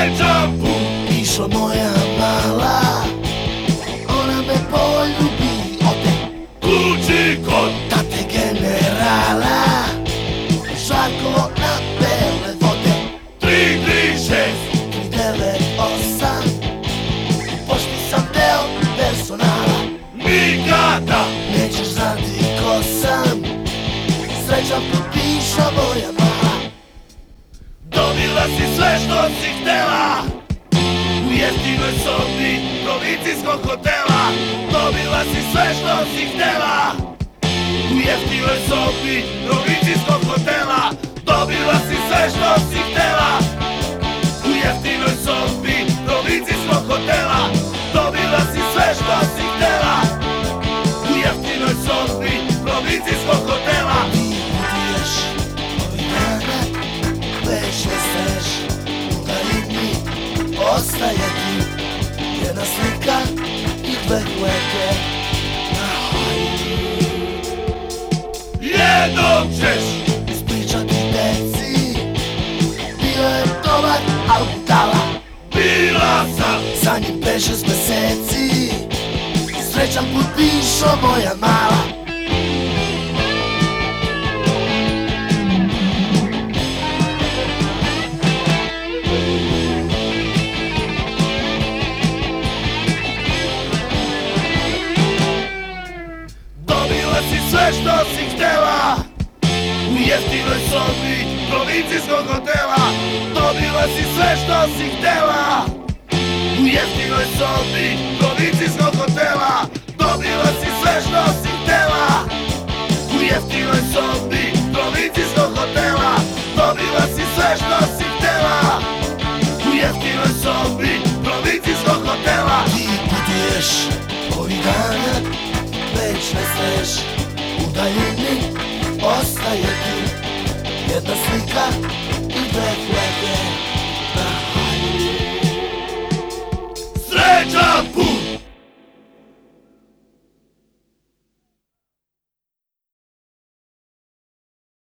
Srećan put. Išla moja mala, ona me poljubi opet. Kući kod Tate generala, Žarkovo na bele vode. 336 398, u pošti sam deo personala. nikada Nećeš znati ko sam, srećan put piša moja mala. dobila si sve što si htela u jeftinoj sobi provincijskog hotela. Dobila si sve što si htela u jeftinoj sobi provincijskog hotela. Dobila si sve što si htela u jeftinoj sobi provincijskog hotela. Dobila si sve što si htela u jeftinoj sobi provincijskog hotela. Ti putuješ ovih dana, večne sreš, u daljini ostaje ti jedna slika i dve kveke na haljini. Jednom ćeš Ispričati deci, bio je dobar, al budala. bila sam Za njim 5-6 meseci, srećan put pišo moja mala. dobila si sve što si htela u jeftinoj sobi provincijskog hotela. Dobila si sve što si htela u jeftinoj sobi provincijskog hotela. Dobila si sve što si htela u jeftinoj sobi provincijskog hotela. Dobila si sve što si htela u jeftinoj sobi provincijskog hotela. Ti putuješ ovih dana, večne sreš, u daljini ostaje ti jedna slika